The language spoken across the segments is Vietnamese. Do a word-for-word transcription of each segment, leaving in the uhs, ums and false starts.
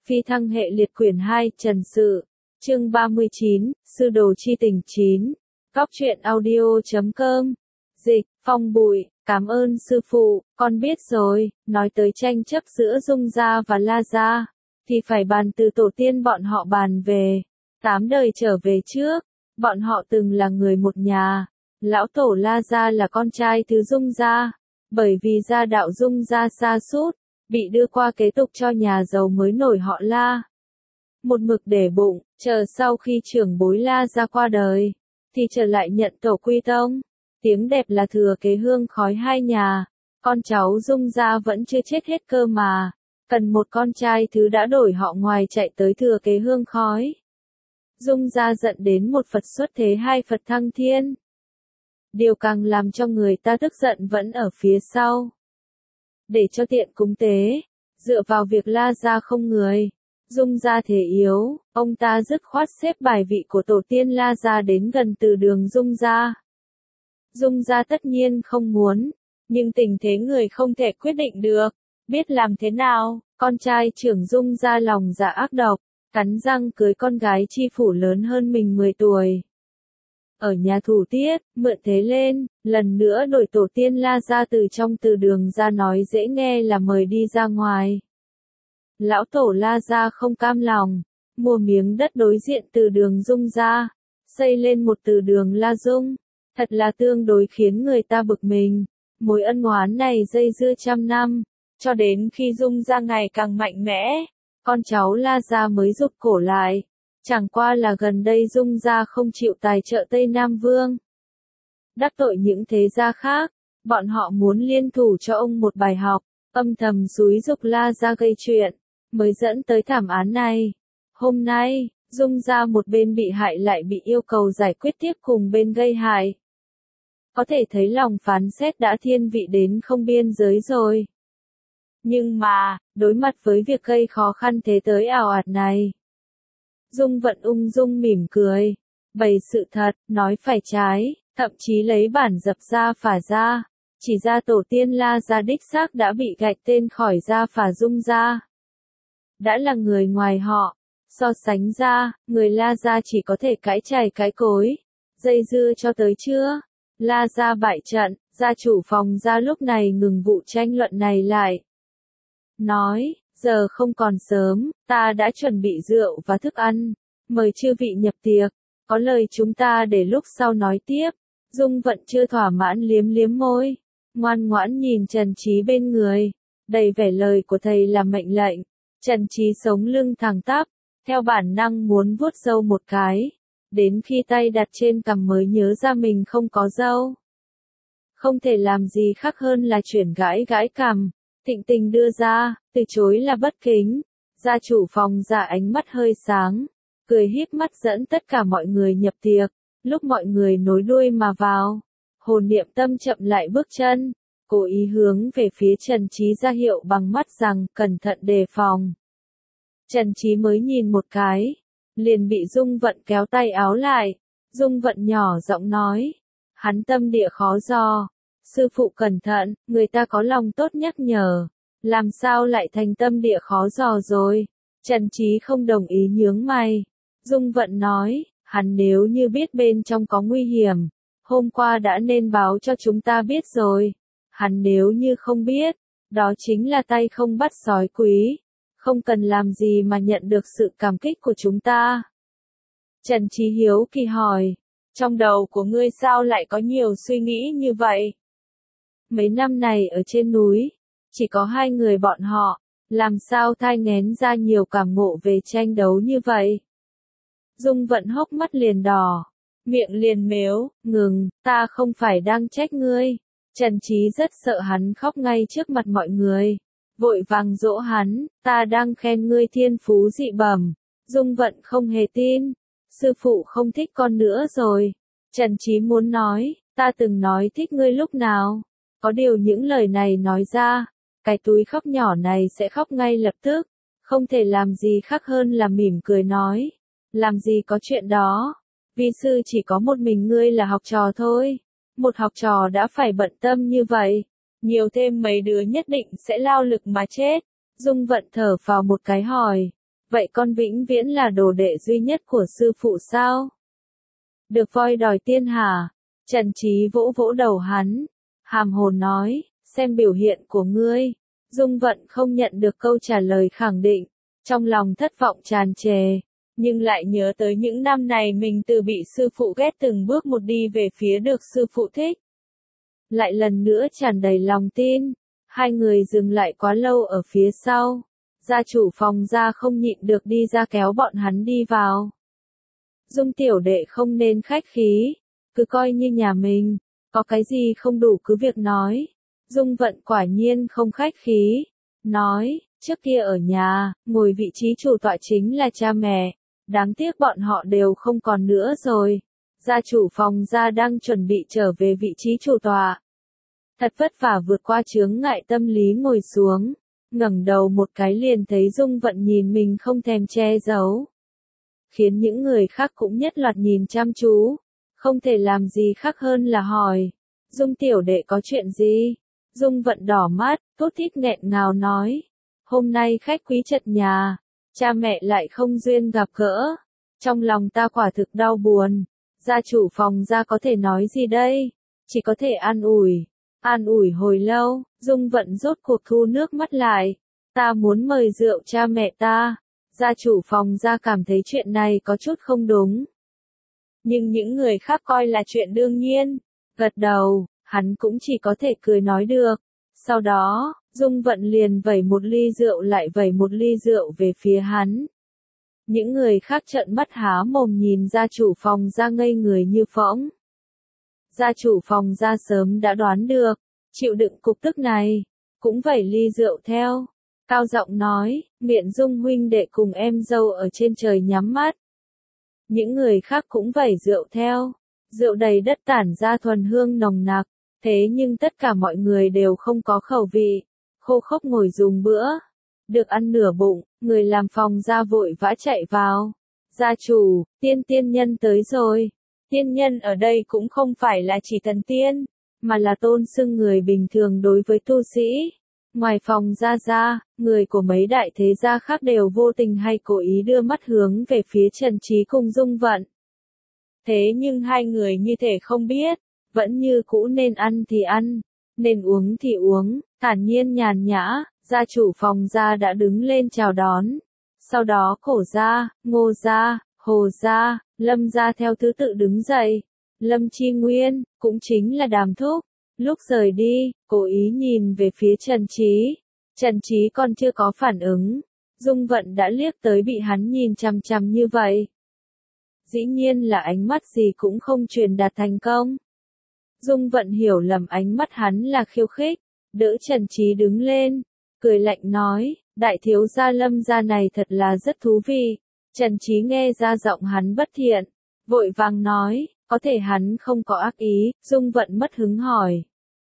Phi thăng hệ liệt quyển hai Trần Sự, chương ba mươi chín, Sư đồ chi tình chín. Góc truyện audio chấm com. Dịch, Phong Bụi, cảm ơn sư phụ, con biết rồi. Nói tới tranh chấp giữa Dung gia và La gia, thì phải bàn từ tổ tiên bọn họ bàn về. Tám đời trở về trước, bọn họ từng là người một nhà. Lão tổ La gia là con trai thứ Dung gia, bởi vì gia đạo Dung gia sa sút, bị đưa qua kế tục cho nhà giàu mới nổi họ La. Một mực để bụng, chờ sau khi trưởng bối La gia qua đời, thì trở lại nhận tổ quy tông. Tiếng đẹp là thừa kế hương khói hai nhà, con cháu Dung gia vẫn chưa chết hết cơ mà, cần một con trai thứ đã đổi họ ngoài chạy tới thừa kế hương khói. Dung gia giận đến một Phật xuất thế hai Phật thăng thiên. Điều càng làm cho người ta tức giận vẫn ở phía sau. Để cho tiện cúng tế, dựa vào việc La gia không người, Dung gia thể yếu, ông ta dứt khoát xếp bài vị của tổ tiên La gia đến gần từ đường Dung gia. Dung gia tất nhiên không muốn, nhưng tình thế người không thể quyết định được, biết làm thế nào, con trai trưởng Dung gia lòng dạ ác độc, cắn răng cưới con gái chi phủ lớn hơn mình mười tuổi. Ở nhà thủ tiết, mượn thế lên, lần nữa đổi tổ tiên La gia từ trong từ đường ra nói dễ nghe là mời đi ra ngoài. Lão tổ La gia không cam lòng, mua miếng đất đối diện từ đường Dung gia, xây lên một từ đường La Dung, thật là tương đối khiến người ta bực mình. Mối ân oán này dây dưa trăm năm, cho đến khi Dung gia ngày càng mạnh mẽ, con cháu La gia mới rụt cổ lại. Chẳng qua là gần đây Dung gia không chịu tài trợ Tây Nam Vương. Đắc tội những thế gia khác, bọn họ muốn liên thủ cho ông một bài học, âm thầm xúi giục La gia gây chuyện, mới dẫn tới thảm án này. Hôm nay, Dung gia một bên bị hại lại bị yêu cầu giải quyết tiếp cùng bên gây hại. Có thể thấy lòng phán xét đã thiên vị đến không biên giới rồi. Nhưng mà, đối mặt với việc gây khó khăn thế tới ào ạt này, Dung Vận ung dung mỉm cười, bày sự thật, nói phải trái, thậm chí lấy bản dập gia phả ra, chỉ ra tổ tiên La gia đích xác đã bị gạch tên khỏi gia phả Dung gia. Đã là người ngoài họ, so sánh ra, người La gia chỉ có thể cãi chày cãi cối, dây dưa cho tới trưa. La gia bại trận, gia chủ phòng gia lúc này ngừng vụ tranh luận này lại. Nói, giờ không còn sớm, ta đã chuẩn bị rượu và thức ăn, mời chư vị nhập tiệc, có lời chúng ta để lúc sau nói tiếp. Dung Vận chưa thỏa mãn liếm liếm môi, ngoan ngoãn nhìn Trần Trí bên người, đầy vẻ lời của thầy là mệnh lệnh. Trần Trí sống lưng thẳng tắp, theo bản năng muốn vuốt râu một cái, đến khi tay đặt trên cằm mới nhớ ra mình không có râu. Không thể làm gì khác hơn là chuyển gãi gãi cằm. Thịnh Tình đưa ra, từ chối là bất kính. Gia chủ phòng gia ánh mắt hơi sáng, cười híp mắt dẫn tất cả mọi người nhập tiệc. Lúc mọi người nối đuôi mà vào, Hồn Niệm Tâm chậm lại bước chân, cố ý hướng về phía Trần Trí ra hiệu bằng mắt rằng cẩn thận đề phòng. Trần Trí mới nhìn một cái, liền bị Dung Vận kéo tay áo lại. Dung Vận nhỏ giọng nói, hắn tâm địa khó dò. Sư phụ cẩn thận, người ta có lòng tốt nhắc nhở, làm sao lại thành tâm địa khó dò rồi. Trần Trí không đồng ý nhướng mày. Dung Vận nói, hắn nếu như biết bên trong có nguy hiểm, hôm qua đã nên báo cho chúng ta biết rồi. Hắn nếu như không biết, đó chính là tay không bắt sói quý, không cần làm gì mà nhận được sự cảm kích của chúng ta. Trần Trí hiếu kỳ hỏi, trong đầu của ngươi sao lại có nhiều suy nghĩ như vậy? Mấy năm này ở trên núi, chỉ có hai người bọn họ, làm sao thai nghén ra nhiều cảm ngộ về tranh đấu như vậy? Dung Vận hốc mắt liền đỏ, miệng liền mếu, ngừng, ta không phải đang trách ngươi. Trần Trí rất sợ hắn khóc ngay trước mặt mọi người, vội vàng dỗ hắn, ta đang khen ngươi thiên phú dị bẩm. Dung Vận không hề tin, sư phụ không thích con nữa rồi. Trần Trí muốn nói, ta từng nói thích ngươi lúc nào? Có điều những lời này nói ra, cái túi khóc nhỏ này sẽ khóc ngay lập tức, không thể làm gì khác hơn là mỉm cười nói, làm gì có chuyện đó, vi sư chỉ có một mình ngươi là học trò thôi, một học trò đã phải bận tâm như vậy, nhiều thêm mấy đứa nhất định sẽ lao lực mà chết. Dung Vận thở vào một cái hỏi, Vậy con vĩnh viễn là đồ đệ duy nhất của sư phụ sao? Được voi đòi tiên hả? Trần Trí vỗ vỗ đầu hắn, hàm hồ nói, xem biểu hiện của ngươi. Dung Vận không nhận được câu trả lời khẳng định, trong lòng thất vọng tràn trề, nhưng lại nhớ tới những năm này mình từ bị sư phụ ghét từng bước một đi về phía được sư phụ thích. Lại lần nữa tràn đầy lòng tin, hai người dừng lại quá lâu ở phía sau, gia chủ phòng gia không nhịn được đi ra kéo bọn hắn đi vào. Dung tiểu đệ không nên khách khí, cứ coi như nhà mình, có cái gì không đủ cứ việc nói. Dung Vận quả nhiên không khách khí, nói, trước kia ở nhà, ngồi vị trí chủ tọa chính là cha mẹ, đáng tiếc bọn họ đều không còn nữa rồi. Gia chủ phòng gia đang chuẩn bị trở về vị trí chủ tọa. Thật vất vả vượt qua chướng ngại tâm lý ngồi xuống, ngẩng đầu một cái liền thấy Dung Vận nhìn mình không thèm che giấu. Khiến những người khác cũng nhất loạt nhìn chăm chú, không thể làm gì khác hơn là hỏi, Dung tiểu đệ có chuyện gì? Dung Vận đỏ mắt, thút thít nghẹn ngào nói, hôm nay khách quý chật nhà, cha mẹ lại không duyên gặp gỡ, trong lòng ta quả thực đau buồn, gia chủ phòng gia có thể nói gì đây, chỉ có thể an ủi, an ủi hồi lâu, Dung Vận rốt cuộc thu nước mắt lại, ta muốn mời rượu cha mẹ ta, gia chủ phòng gia cảm thấy chuyện này có chút không đúng. Nhưng những người khác coi là chuyện đương nhiên, gật đầu. Hắn cũng chỉ có thể cười nói được. Sau đó, Dung Vận liền vẩy một ly rượu lại vẩy một ly rượu về phía hắn. Những người khác trợn mắt há mồm nhìn gia chủ phòng gia ngây người như phỗng. Gia chủ phòng gia sớm đã đoán được, chịu đựng cục tức này, cũng vẩy ly rượu theo. Cao giọng nói, nguyện Dung huynh đệ cùng em dâu ở trên trời nhắm mắt. Những người khác cũng vẩy rượu theo. Rượu đầy đất tản ra thuần hương nồng nặc. Thế nhưng tất cả mọi người đều không có khẩu vị, khô khốc ngồi dùng bữa. Được ăn nửa bụng, người làm phòng gia vội vã chạy vào. Gia chủ, tiên tiên nhân tới rồi. Tiên nhân ở đây cũng không phải là chỉ thần tiên, mà là tôn xưng người bình thường đối với tu sĩ. Ngoài phòng gia ra, người của mấy đại thế gia khác đều vô tình hay cố ý đưa mắt hướng về phía Trần Trí cùng Dung Vận. Thế nhưng hai người như thể không biết. Vẫn như cũ nên ăn thì ăn, nên uống thì uống, thản nhiên nhàn nhã, gia chủ phòng gia đã đứng lên chào đón. Sau đó Cổ gia, Ngô gia, Hồ gia, Lâm gia theo thứ tự đứng dậy. Lâm Chi Nguyên, cũng chính là Đàm Thúc, lúc rời đi, cố ý nhìn về phía Trần Trí. Trần Trí còn chưa có phản ứng, Dung Vận đã liếc tới bị hắn nhìn chằm chằm như vậy. Dĩ nhiên là ánh mắt gì cũng không truyền đạt thành công. Dung Vận hiểu lầm ánh mắt hắn là khiêu khích, đỡ Trần Trí đứng lên, cười lạnh nói, đại thiếu gia Lâm gia này thật là rất thú vị. Trần Trí nghe ra giọng hắn bất thiện, vội vàng nói, có thể hắn không có ác ý. Dung Vận mất hứng hỏi,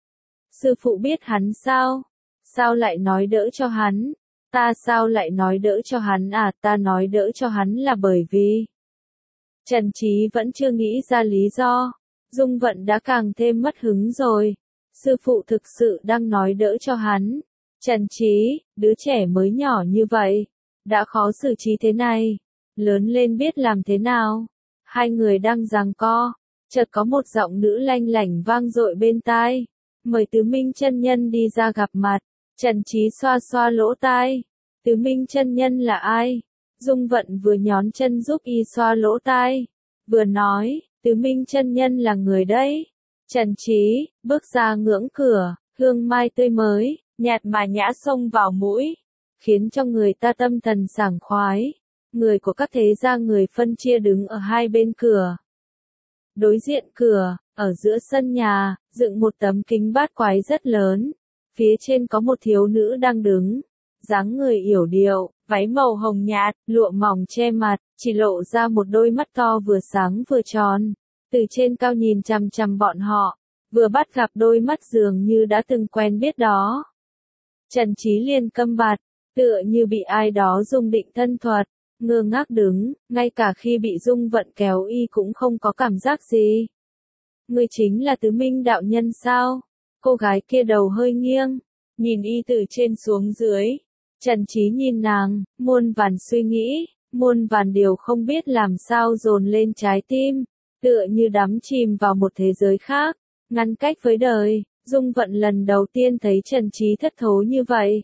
sư phụ biết hắn sao? Sao lại nói đỡ cho hắn? Ta sao lại nói đỡ cho hắn à? Ta nói đỡ cho hắn là bởi vì... Trần Trí vẫn chưa nghĩ ra lý do. Dung Vận đã càng thêm mất hứng rồi. Sư phụ thực sự đang nói đỡ cho hắn. Trần Trí, đứa trẻ mới nhỏ như vậy, đã khó xử trí thế này, lớn lên biết làm thế nào. Hai người đang giằng co, chợt có một giọng nữ lanh lảnh vang dội bên tai. Mời Tứ Minh chân nhân đi ra gặp mặt. Trần Trí xoa xoa lỗ tai. Tứ Minh chân nhân là ai? Dung Vận vừa nhón chân giúp y xoa lỗ tai, vừa nói, Tứ Minh chân nhân là người đấy. Trần Trí, bước ra ngưỡng cửa, hương mai tươi mới, nhạt mà nhã xông vào mũi, khiến cho người ta tâm thần sảng khoái. Người của các thế gia người phân chia đứng ở hai bên cửa. Đối diện cửa, ở giữa sân nhà, dựng một tấm kính bát quái rất lớn. Phía trên có một thiếu nữ đang đứng, dáng người yểu điệu, váy màu hồng nhạt, lụa mỏng che mặt, chỉ lộ ra một đôi mắt to vừa sáng vừa tròn. Từ trên cao nhìn chằm chằm bọn họ, vừa bắt gặp đôi mắt dường như đã từng quen biết đó. Trần Trí liền câm bặt, tựa như bị ai đó dùng định thân thuật, ngơ ngác đứng, ngay cả khi bị Dung Vận kéo y cũng không có cảm giác gì. Ngươi chính là Tứ Minh đạo nhân sao? Cô gái kia đầu hơi nghiêng, nhìn y từ trên xuống dưới, Trần Trí nhìn nàng, muôn vàn suy nghĩ, muôn vàn điều không biết làm sao dồn lên trái tim, tựa như đắm chìm vào một thế giới khác, ngăn cách với đời. Dung Vận lần đầu tiên thấy Trần Trí thất thố như vậy.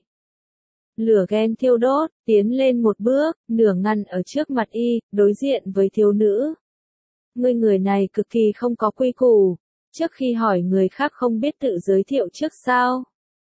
Lửa ghen thiêu đốt, tiến lên một bước, nửa ngăn ở trước mặt y, đối diện với thiếu nữ. Ngươi người này cực kỳ không có quy củ, trước khi hỏi người khác không biết tự giới thiệu trước sao.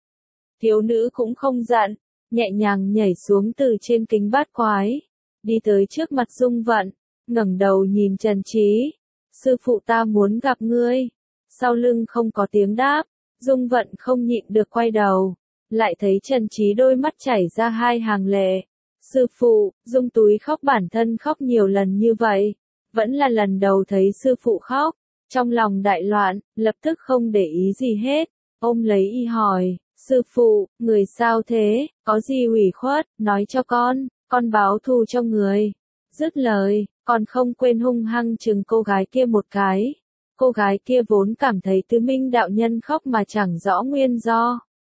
Thiếu nữ cũng không giận, nhẹ nhàng nhảy xuống từ trên kính bát quái, đi tới trước mặt Dung Vận, ngẩng đầu nhìn Trần Trí. Sư phụ ta muốn gặp ngươi. Sau lưng không có tiếng đáp, Dung Vận không nhịn được quay đầu, lại thấy Trần Trí đôi mắt chảy ra hai hàng lệ. Sư phụ, Dung túi khóc, bản thân khóc nhiều lần như vậy, vẫn là lần đầu thấy sư phụ khóc, trong lòng đại loạn, lập tức không để ý gì hết, ôm lấy y hỏi, sư phụ, người sao thế, có gì ủy khuất, nói cho con, con báo thù cho người. Dứt lời, còn không quên hung hăng chừng cô gái kia một cái. Cô gái kia vốn cảm thấy Tứ Minh đạo nhân khóc mà chẳng rõ nguyên do.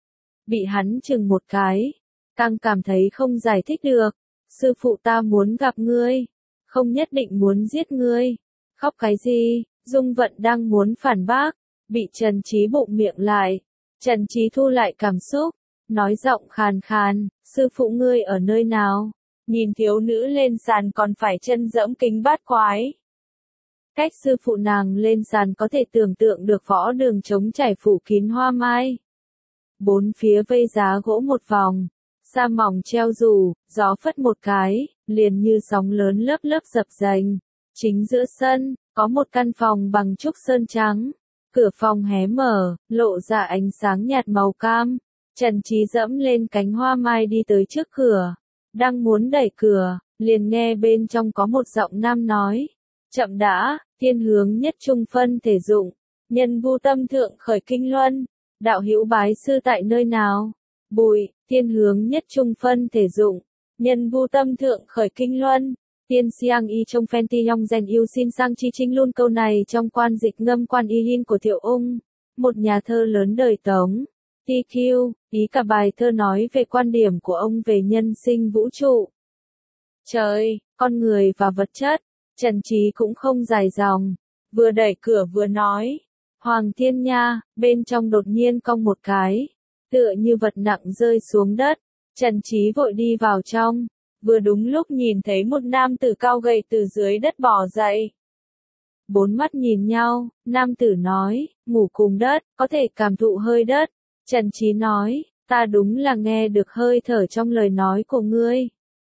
Bị hắn chừng một cái, càng cảm thấy không giải thích được. Sư phụ ta muốn gặp ngươi, không nhất định muốn giết ngươi. Khóc cái gì? Dung Vận đang muốn phản bác, bị Trần Trí bụng miệng lại. Trần Trí thu lại cảm xúc, nói giọng khàn khàn, sư phụ ngươi ở nơi nào? Nhìn thiếu nữ lên sàn còn phải chân dẫm kính bát quái. Cách sư phụ nàng lên sàn có thể tưởng tượng được võ đường trống trải phủ kín hoa mai. Bốn phía vây giá gỗ một vòng, sa mỏng treo dù, gió phất một cái, liền như sóng lớn lớp lớp dập dềnh. Chính giữa sân, có một căn phòng bằng trúc sơn trắng. Cửa phòng hé mở, lộ ra ánh sáng nhạt màu cam. Trần Trí dẫm lên cánh hoa mai đi tới trước cửa. Đang muốn đẩy cửa, liền nghe bên trong có một giọng nam nói. Chậm đã, thiên hướng nhất trung phân thể dụng. Nhân vu tâm thượng khởi kinh luân. Đạo hữu bái sư tại nơi nào? Bùi, thiên hướng nhất trung phân thể dụng. Nhân vu tâm thượng khởi kinh luân. Tiên siang y trong phen ti nhong rèn yêu xin sang chi trinh luôn câu này trong quan dịch ngâm quan y hin của Thiệu Ung. Một nhà thơ lớn đời Tống. tê quy, ý cả bài thơ nói về quan điểm của ông về nhân sinh vũ trụ. Trời, con người và vật chất. Trần Trí cũng không dài dòng, vừa đẩy cửa vừa nói. Hoàng thiên nha, bên trong đột nhiên cong một cái, tựa như vật nặng rơi xuống đất. Trần Trí vội đi vào trong, vừa đúng lúc nhìn thấy một nam tử cao gầy từ dưới đất bò dậy. Bốn mắt nhìn nhau, nam tử nói, ngủ cùng đất, có thể cảm thụ hơi đất. Trần Trí nói, ta đúng là nghe được hơi thở trong lời nói của ngươi.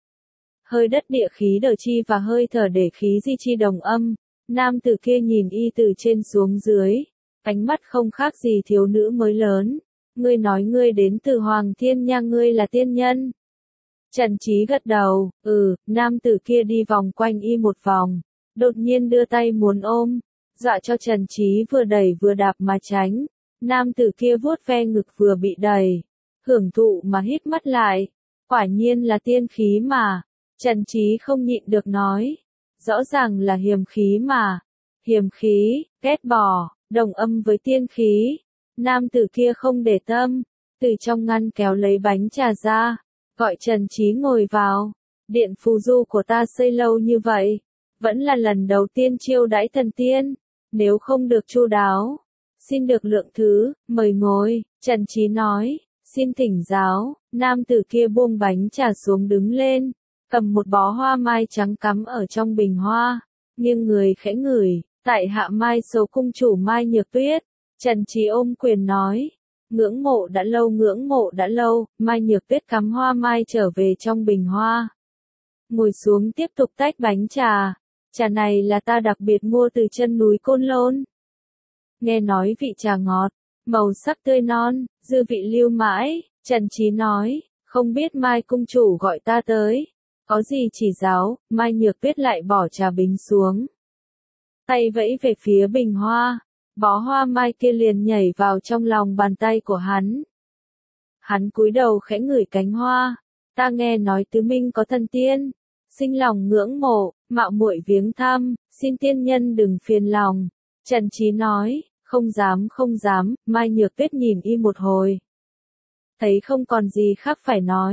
Hơi đất địa khí đờ chi và hơi thở để khí di chi đồng âm. Nam tử kia nhìn y từ trên xuống dưới, ánh mắt không khác gì thiếu nữ mới lớn. Ngươi nói ngươi đến từ Hoàng Thiên Nha, ngươi là tiên nhân. Trần Trí gật đầu, ừ, nam tử kia đi vòng quanh y một vòng, đột nhiên đưa tay muốn ôm, dọa cho Trần Trí vừa đẩy vừa đạp mà tránh. Nam tử kia vuốt ve ngực vừa bị đẩy, hưởng thụ mà hít mắt lại, quả nhiên là tiên khí mà. Trần Trí không nhịn được nói, rõ ràng là hiềm khí mà. Hiềm khí, ghét bỏ, đồng âm với tiên khí. Nam tử kia không để tâm, từ trong ngăn kéo lấy bánh trà ra, gọi Trần Trí ngồi vào. Điện phù du của ta xây lâu như vậy, vẫn là lần đầu tiên chiêu đãi thần tiên, nếu không được chu đáo, xin được lượng thứ, mời ngồi. Trần Trí nói, xin thỉnh giáo. Nam tử kia buông bánh trà xuống đứng lên, cầm một bó hoa mai trắng cắm ở trong bình hoa, nghiêng người khẽ ngửi, tại hạ mai số cung chủ Mai Nhược Tuyết. Trần Trí ôm quyền nói, ngưỡng mộ đã lâu ngưỡng mộ đã lâu. Mai Nhược Tuyết cắm hoa mai trở về trong bình hoa, ngồi xuống tiếp tục tách bánh trà. Trà này là ta đặc biệt mua từ chân núi Côn Lôn. Nghe nói vị trà ngọt, màu sắc tươi non, dư vị lưu mãi. Trần Trí nói, không biết Mai cung chủ gọi ta tới, có gì chỉ giáo. Mai Nhược Tuyết lại bỏ trà bình xuống, tay vẫy về phía bình hoa, bó hoa mai kia liền nhảy vào trong lòng bàn tay của hắn. Hắn cúi đầu khẽ ngửi cánh hoa, ta nghe nói Tứ Minh có thần tiên, sinh lòng ngưỡng mộ, mạo muội viếng thăm, xin tiên nhân đừng phiền lòng. Trần Trí nói, không dám không dám. Mai Nhược Tuyết nhìn y một hồi, thấy không còn gì khác phải nói,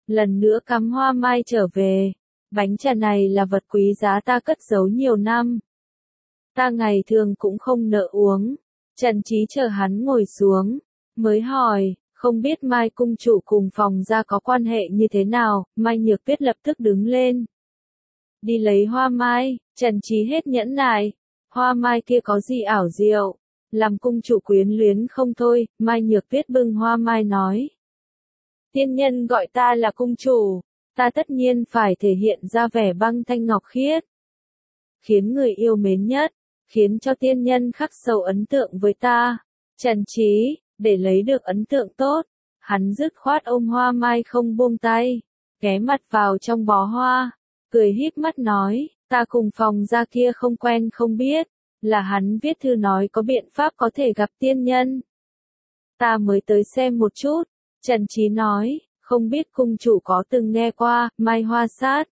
lần nữa cắm hoa mai trở về. Bánh trà này là vật quý giá ta cất giấu nhiều năm. Ta ngày thường cũng không nỡ uống. Trần Trí chờ hắn ngồi xuống, mới hỏi, không biết Mai cung chủ cùng Phòng gia có quan hệ như thế nào. Mai Nhược Tuyết lập tức đứng lên. Đi lấy hoa mai. Trần Trí hết nhẫn nại. Hoa mai kia có gì ảo diệu, làm cung chủ quyến luyến không thôi. Mai Nhược Tuyết bưng hoa mai nói. Tiên nhân gọi ta là cung chủ, ta tất nhiên phải thể hiện ra vẻ băng thanh ngọc khiết, khiến người yêu mến nhất, khiến cho tiên nhân khắc sâu ấn tượng với ta. Trần Trí, để lấy được ấn tượng tốt, hắn dứt khoát ôm hoa mai không buông tay, ghé mặt vào trong bó hoa, cười híp mắt nói, ta cùng Phòng gia kia không quen không biết, là hắn viết thư nói có biện pháp có thể gặp tiên nhân. Ta mới tới xem một chút. Trần Trí nói, không biết cung chủ có từng nghe qua, Mai Hoa Sát.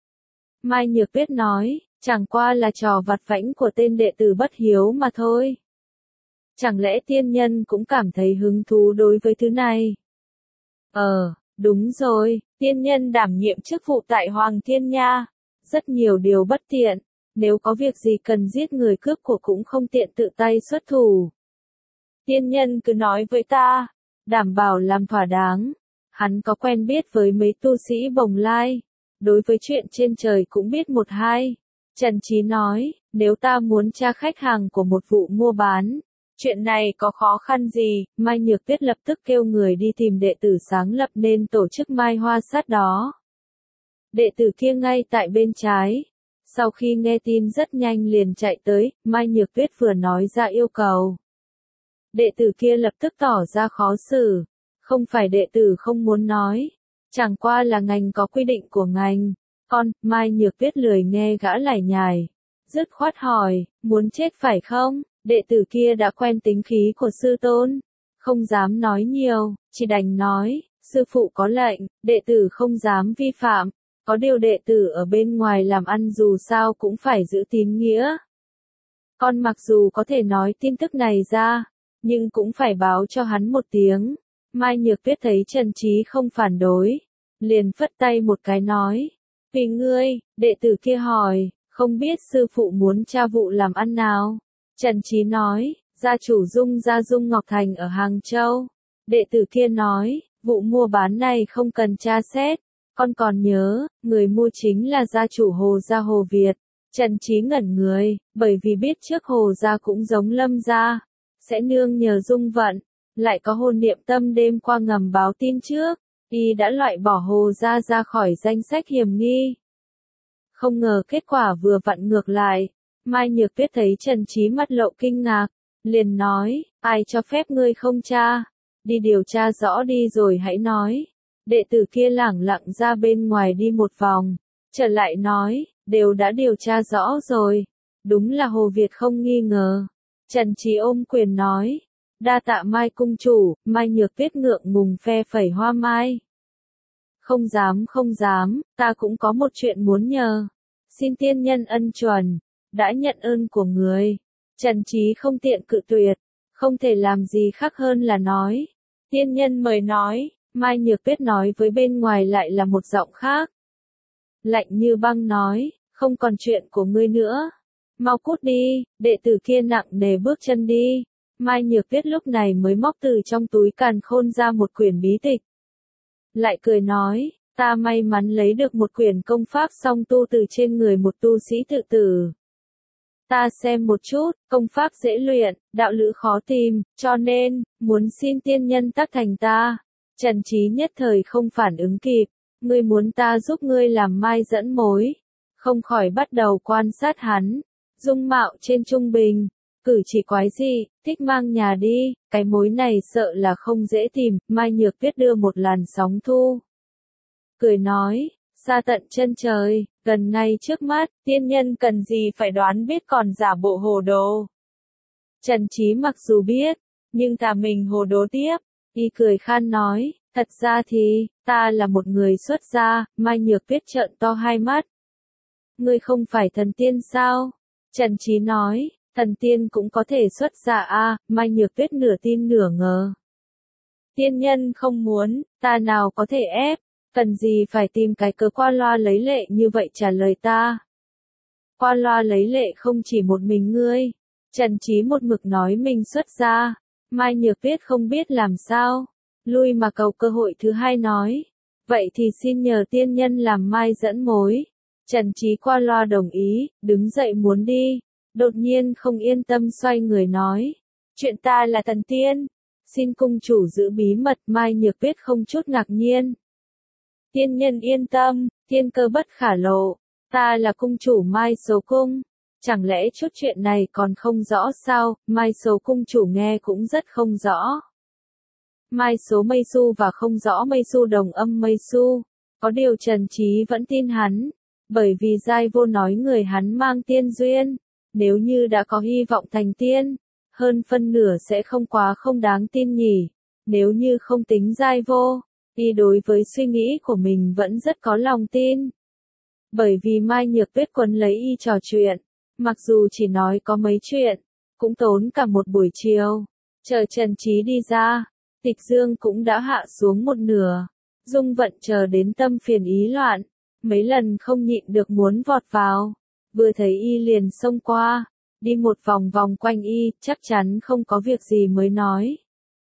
Mai Nhược Tuyết nói, chẳng qua là trò vặt vãnh của tên đệ tử bất hiếu mà thôi. Chẳng lẽ tiên nhân cũng cảm thấy hứng thú đối với thứ này? Ờ, đúng rồi, tiên nhân đảm nhiệm chức vụ tại Hoàng Thiên Nha. Rất nhiều điều bất tiện, nếu có việc gì cần giết người cướp của cũng không tiện tự tay xuất thủ. Tiên nhân cứ nói với ta, đảm bảo làm thỏa đáng. Hắn có quen biết với mấy tu sĩ Bồng Lai, đối với chuyện trên trời cũng biết một hai. Trần Trí nói, nếu ta muốn tra khách hàng của một vụ mua bán, chuyện này có khó khăn gì? Mai Nhược Tuyết lập tức kêu người đi tìm đệ tử sáng lập nên tổ chức Mai Hoa Sát đó. Đệ tử kia ngay tại bên trái, sau khi nghe tin rất nhanh liền chạy tới. Mai Nhược Tuyết vừa nói ra yêu cầu, đệ tử kia lập tức tỏ ra khó xử. Không phải đệ tử không muốn nói, chẳng qua là ngành có quy định của ngành. Con, Mai Nhược Tuyết lười nghe gã lải nhải, dứt khoát hỏi, muốn chết phải không? Đệ tử kia đã quen tính khí của sư tôn, không dám nói nhiều, chỉ đành nói, sư phụ có lệnh, đệ tử không dám vi phạm. Có điều đệ tử ở bên ngoài làm ăn dù sao cũng phải giữ tín nghĩa. Con mặc dù có thể nói tin tức này ra, nhưng cũng phải báo cho hắn một tiếng. Mai Nhược Tuyết thấy Trần Trí không phản đối, liền phất tay một cái nói, vì ngươi. Đệ tử kia hỏi, không biết sư phụ muốn tra vụ làm ăn nào? Trần Trí nói, gia chủ Dung gia Dung Ngọc Thành ở Hàng Châu. Đệ tử kia nói, vụ mua bán này không cần tra xét, con còn nhớ, người mua chính là gia chủ Hồ gia Hồ Việt. Trần Trí ngẩn người, bởi vì biết trước Hồ gia cũng giống Lâm gia, sẽ nương nhờ Dung vận. Lại có hồn niệm tâm đêm qua ngầm báo tin trước, y đã loại bỏ Hồ gia ra khỏi danh sách hiểm nghi. Không ngờ kết quả vừa vặn ngược lại. Mai Nhược Tuyết thấy Trần Trí mắt lộ kinh ngạc, liền nói, ai cho phép ngươi không tra? Đi điều tra rõ đi rồi hãy nói. Đệ tử kia lẳng lặng ra bên ngoài đi một vòng, trở lại nói, đều đã điều tra rõ rồi. Đúng là Hồ Việt không nghi ngờ. Trần Trí ôm quyền nói, đa tạ Mai cung chủ. Mai Nhược Tuyết ngượng ngùng phe phẩy hoa mai. Không dám không dám, ta cũng có một chuyện muốn nhờ. Xin tiên nhân ân chuẩn, đã nhận ơn của người. Trần Trí không tiện cự tuyệt, không thể làm gì khác hơn là nói. Tiên nhân mời nói. Mai Nhược Tuyết nói với bên ngoài lại là một giọng khác. Lạnh như băng nói, không còn chuyện của ngươi nữa. Mau cút đi. Đệ tử kia nặng nề bước chân đi. Mai Nhược Tuyết lúc này mới móc từ trong túi càn khôn ra một quyển bí tịch. Lại cười nói, ta may mắn lấy được một quyển công pháp song tu từ trên người một tu sĩ tự tử. Ta xem một chút, công pháp dễ luyện, đạo lữ khó tìm, cho nên, muốn xin tiên nhân tác thành ta. Trần Trí nhất thời không phản ứng kịp, ngươi muốn ta giúp ngươi làm mai dẫn mối. Không khỏi bắt đầu quan sát hắn, dung mạo trên trung bình, cử chỉ quái dị, thích mang nhà đi, cái mối này sợ là không dễ tìm. Mai Nhược Tuyết đưa một làn sóng thu, cười nói, xa tận chân trời, gần ngay trước mắt, tiên nhân cần gì phải đoán biết còn giả bộ hồ đồ. Trần Trí mặc dù biết, nhưng thà mình hồ đồ tiếp. Y cười khan nói, thật ra thì, ta là một người xuất gia. Mai Nhược Tuyết trợn to hai mắt. Ngươi không phải thần tiên sao? Trần Trí nói, thần tiên cũng có thể xuất gia a. Mai Nhược Tuyết nửa tin nửa ngờ. Tiên nhân không muốn, ta nào có thể ép. Cần gì phải tìm cái cớ qua loa lấy lệ như vậy trả lời ta. Qua loa lấy lệ không chỉ một mình ngươi. Trần Chí một mực nói mình xuất gia. Mai Nhược Tuyết không biết làm sao. Lui mà cầu cơ hội thứ hai nói. Vậy thì xin nhờ tiên nhân làm Mai dẫn mối. Trần Chí qua loa đồng ý, đứng dậy muốn đi. Đột nhiên không yên tâm xoay người nói. Chuyện ta là thần tiên. Xin cung chủ giữ bí mật. Mai Nhược Tuyết không chút ngạc nhiên. Tiên nhân yên tâm, thiên cơ bất khả lộ. Ta là cung chủ Mai Số Cung. Chẳng lẽ chút chuyện này còn không rõ sao? Mai Số cung chủ nghe cũng rất không rõ. Mai Số Mây Su và không rõ Mây Su đồng âm Mây Su. Có điều Trần Chí vẫn tin hắn. Bởi vì giai vô nói người hắn mang tiên duyên. Nếu như đã có hy vọng thành tiên, hơn phân nửa sẽ không quá không đáng tin nhỉ. Nếu như không tính giai vô, y đối với suy nghĩ của mình vẫn rất có lòng tin. Bởi vì Mai Nhược Tuyết quấn lấy y trò chuyện, mặc dù chỉ nói có mấy chuyện, cũng tốn cả một buổi chiều. Chờ Trần Chí đi ra, Tịch Dương cũng đã hạ xuống một nửa. Dung Vận chờ đến tâm phiền ý loạn, mấy lần không nhịn được muốn vọt vào. Vừa thấy y liền xông qua, đi một vòng vòng quanh y, chắc chắn không có việc gì mới nói.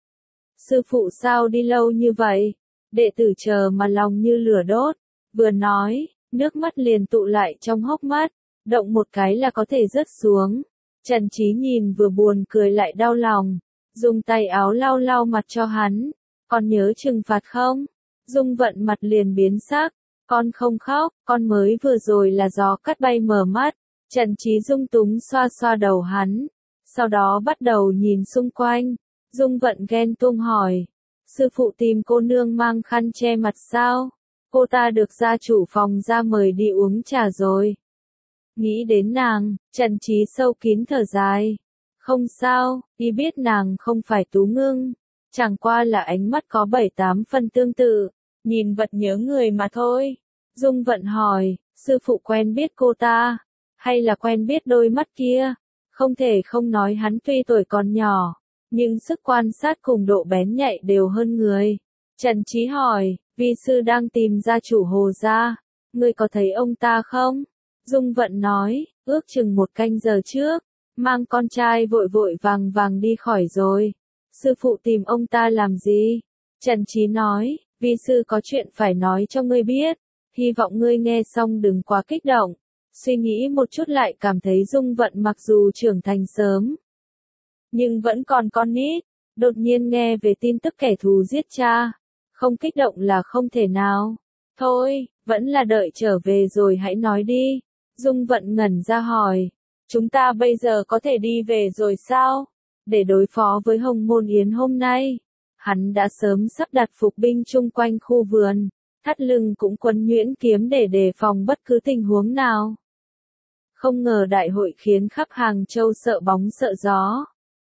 Sư phụ sao đi lâu như vậy? Đệ tử chờ mà lòng như lửa đốt. Vừa nói, nước mắt liền tụ lại trong hốc mắt, động một cái là có thể rớt xuống. Trần Chí nhìn vừa buồn cười lại đau lòng, dùng tay áo lau lau mặt cho hắn. Con nhớ trừng phạt không? Dung Vận mặt liền biến sắc. Con không khóc, con mới vừa rồi là gió cắt bay mở mắt. Trần Chí dung túng xoa xoa đầu hắn, sau đó bắt đầu nhìn xung quanh. Dung Vận ghen tuông hỏi, sư phụ tìm cô nương mang khăn che mặt sao? Cô ta được gia chủ phòng ra mời đi uống trà rồi. Nghĩ đến nàng, Trần Chí sâu kín thở dài. Không sao, y biết nàng không phải Tú Ngưng, chẳng qua là ánh mắt có bảy tám phần tương tự, nhìn vật nhớ người mà thôi. Dung Vận hỏi, sư phụ quen biết cô ta, hay là quen biết đôi mắt kia? Không thể không nói hắn tuy tuổi còn nhỏ, nhưng sức quan sát cùng độ bén nhạy đều hơn người. Trần Chí hỏi, vi sư đang tìm gia chủ Hồ gia, ngươi có thấy ông ta không? Dung Vận nói, ước chừng một canh giờ trước, mang con trai vội vội vàng vàng đi khỏi rồi. Sư phụ tìm ông ta làm gì? Trần Chí nói, vi sư có chuyện phải nói cho ngươi biết, hy vọng ngươi nghe xong đừng quá kích động. Suy nghĩ một chút lại cảm thấy Dung Vận mặc dù trưởng thành sớm, nhưng vẫn còn con nít. Đột nhiên nghe về tin tức kẻ thù giết cha, không kích động là không thể nào. Thôi, vẫn là đợi trở về rồi hãy nói đi. Dung Vận ngẩn ra hỏi, chúng ta bây giờ có thể đi về rồi sao? Để đối phó với Hồng Môn Yến hôm nay, hắn đã sớm sắp đặt phục binh chung quanh khu vườn, thắt lưng cũng quấn nhuyễn kiếm để đề phòng bất cứ tình huống nào. Không ngờ đại hội khiến khắp Hàng Châu sợ bóng sợ gió.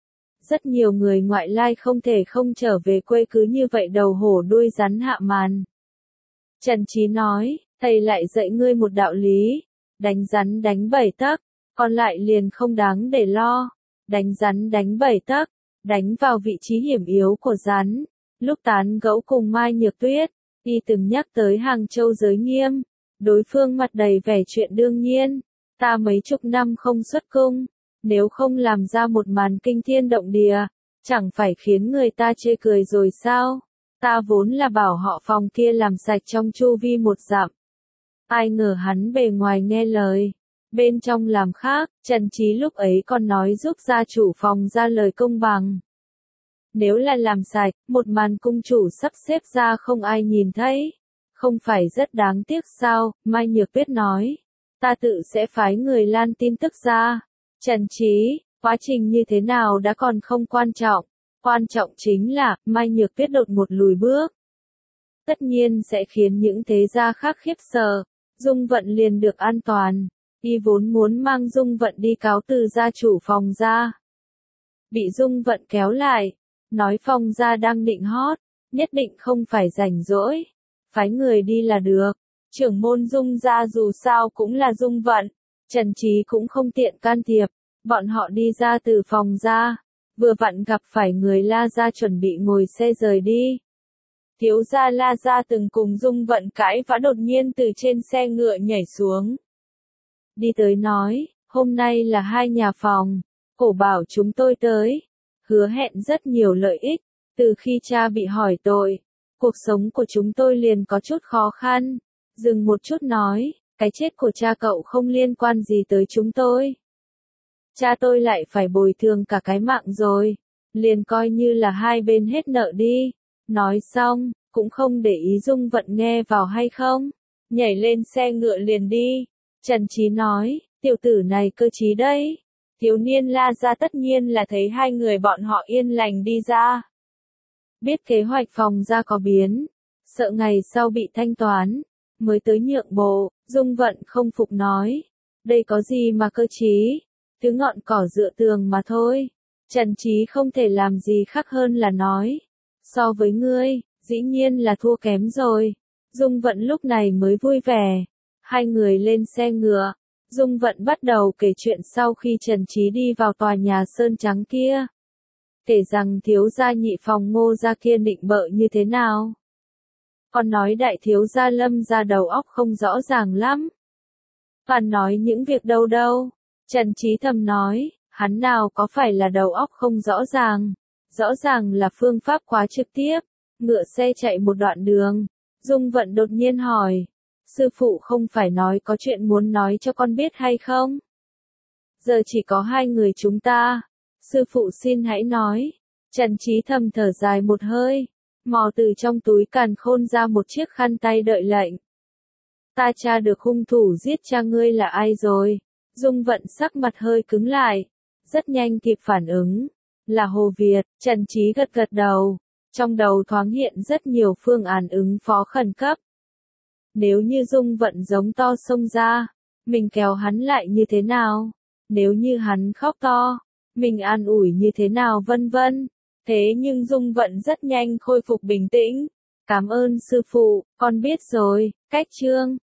Rất nhiều người ngoại lai không thể không trở về quê cứ như vậy đầu hổ đuôi rắn hạ màn. Trần Chí nói, thầy lại dạy ngươi một đạo lý, đánh rắn đánh bảy tấc, còn lại liền không đáng để lo. Đánh rắn đánh bảy tấc, đánh vào vị trí hiểm yếu của rắn. Lúc tán gẫu cùng Mai Nhược Tuyết, y từng nhắc tới Hàng Châu giới nghiêm, đối phương mặt đầy vẻ chuyện đương nhiên. Ta mấy chục năm không xuất cung, nếu không làm ra một màn kinh thiên động địa, chẳng phải khiến người ta chê cười rồi sao? Ta vốn là bảo họ phòng kia làm sạch trong chu vi một dặm. Ai ngờ hắn bề ngoài nghe lời, bên trong làm khác. Trần Chí lúc ấy còn nói giúp gia chủ phòng ra lời công bằng. Nếu là làm sạch, một màn cung chủ sắp xếp ra không ai nhìn thấy, không phải rất đáng tiếc sao? Mai Nhược Tuyết nói, ta tự sẽ phái người lan tin tức ra. Trần Chí, quá trình như thế nào đã còn không quan trọng, quan trọng chính là, Mai Nhược Tuyết đột một lùi bước. Tất nhiên sẽ khiến những thế gia khác khiếp sợ, Dung Vận liền được an toàn, y vốn muốn mang Dung Vận đi cáo từ gia chủ phòng gia. Bị Dung Vận kéo lại, nói phòng gia đang định hót, nhất định không phải rảnh rỗi, phái người đi là được. Trưởng môn Dung gia dù sao cũng là Dung Vận, Trần Chí cũng không tiện can thiệp, bọn họ đi ra từ phòng gia, vừa vặn gặp phải người La gia chuẩn bị ngồi xe rời đi. thiếu gia La Gia từng cùng Dung Vận cãi vã đột nhiên từ trên xe ngựa nhảy xuống. Đi tới nói, hôm nay là hai nhà phòng, cổ bảo chúng tôi tới, hứa hẹn rất nhiều lợi ích, từ khi cha bị hỏi tội, cuộc sống của chúng tôi liền có chút khó khăn, dừng một chút nói, cái chết của cha cậu không liên quan gì tới chúng tôi. Cha tôi lại phải bồi thường cả cái mạng rồi, liền coi như là hai bên hết nợ đi. Nói xong, cũng không để ý Dung Vận nghe vào hay không, nhảy lên xe ngựa liền đi. Trần Chí nói, tiểu tử này cơ trí đấy. Thiếu niên La Gia tất nhiên là thấy hai người bọn họ yên lành đi ra. Biết kế hoạch phòng gia có biến, sợ ngày sau bị thanh toán, mới tới nhượng bộ. Dung Vận không phục nói, đây có gì mà cơ trí, thứ ngọn cỏ dựa tường mà thôi. Trần Chí không thể làm gì khác hơn là nói, so với ngươi, dĩ nhiên là thua kém rồi. Dung Vận lúc này mới vui vẻ, hai người lên xe ngựa. Dung Vận bắt đầu kể chuyện sau khi Trần Chí đi vào tòa nhà sơn trắng kia. Kể rằng thiếu gia nhị phòng Ngô gia kia định bợ như thế nào. Còn nói đại thiếu gia Lâm gia đầu óc không rõ ràng lắm. Còn nói những việc đâu đâu. Trần Chí thầm nói, hắn nào có phải là đầu óc không rõ ràng. Rõ ràng là phương pháp quá trực tiếp. Ngựa xe chạy một đoạn đường. Dung Vận đột nhiên hỏi. Sư phụ không phải nói có chuyện muốn nói cho con biết hay không? Giờ chỉ có hai người chúng ta. Sư phụ xin hãy nói. Trần Chí thầm thở dài một hơi. Mò từ trong túi càn khôn ra một chiếc khăn tay đợi lệnh. Ta tra được hung thủ giết cha ngươi là ai rồi? Dung Vận sắc mặt hơi cứng lại. Rất nhanh kịp phản ứng. Là Hồ Việt. Trần Chí gật gật đầu. Trong đầu thoáng hiện rất nhiều phương án ứng phó khẩn cấp. Nếu như Dung Vận giống to xông ra, mình kéo hắn lại như thế nào? Nếu như hắn khóc to, mình an ủi như thế nào vân vân. Thế nhưng Dung Vận rất nhanh khôi phục bình tĩnh. Cảm ơn sư phụ, con biết rồi. Cách chương